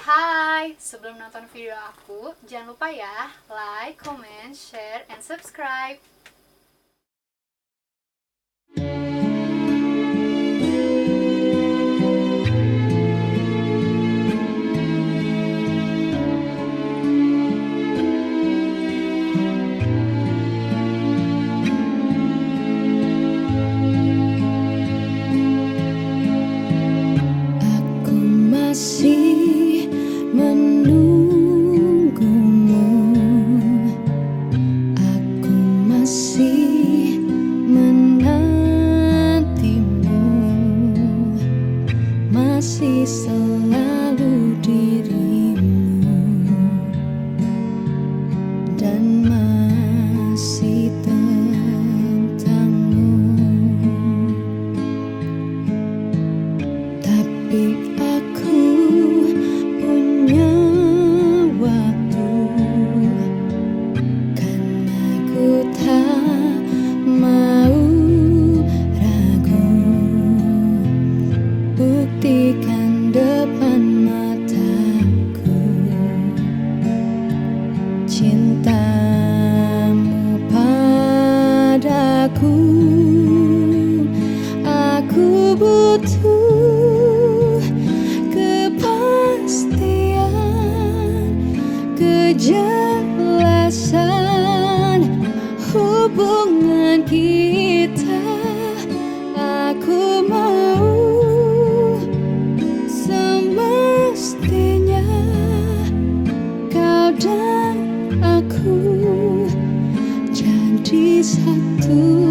Hai, sebelum nonton video aku, jangan lupa ya, like, comment, share, and subscribe. Aku masih menunggumu, aku masih menantimu, masih selalu dirimu, dan masih tentangmu. Tapi aku punya waktu, karena ku tak mau ragu. Buktikan depan mataku cintamu padaku. Aku butuh kepastian, kejelasan hubungan kita. Aku mau semestinya kau dan aku jadi satu.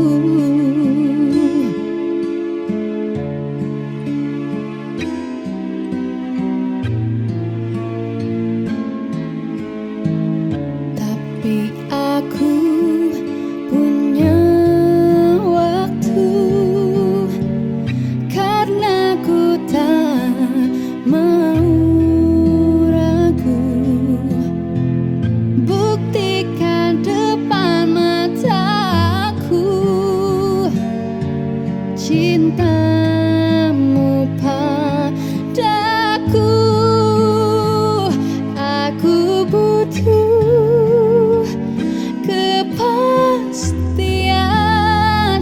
Tapi aku punya waktu, karena ku tak mau ragu. Buktikan depan mataku cintamu padaku. Aku butuh kepastian,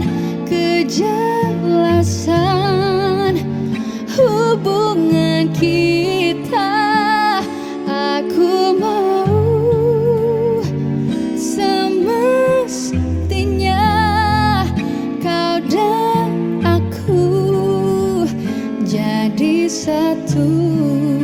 kejelasan hubungan kita. Aku mau semestinya kau dan aku jadi satu.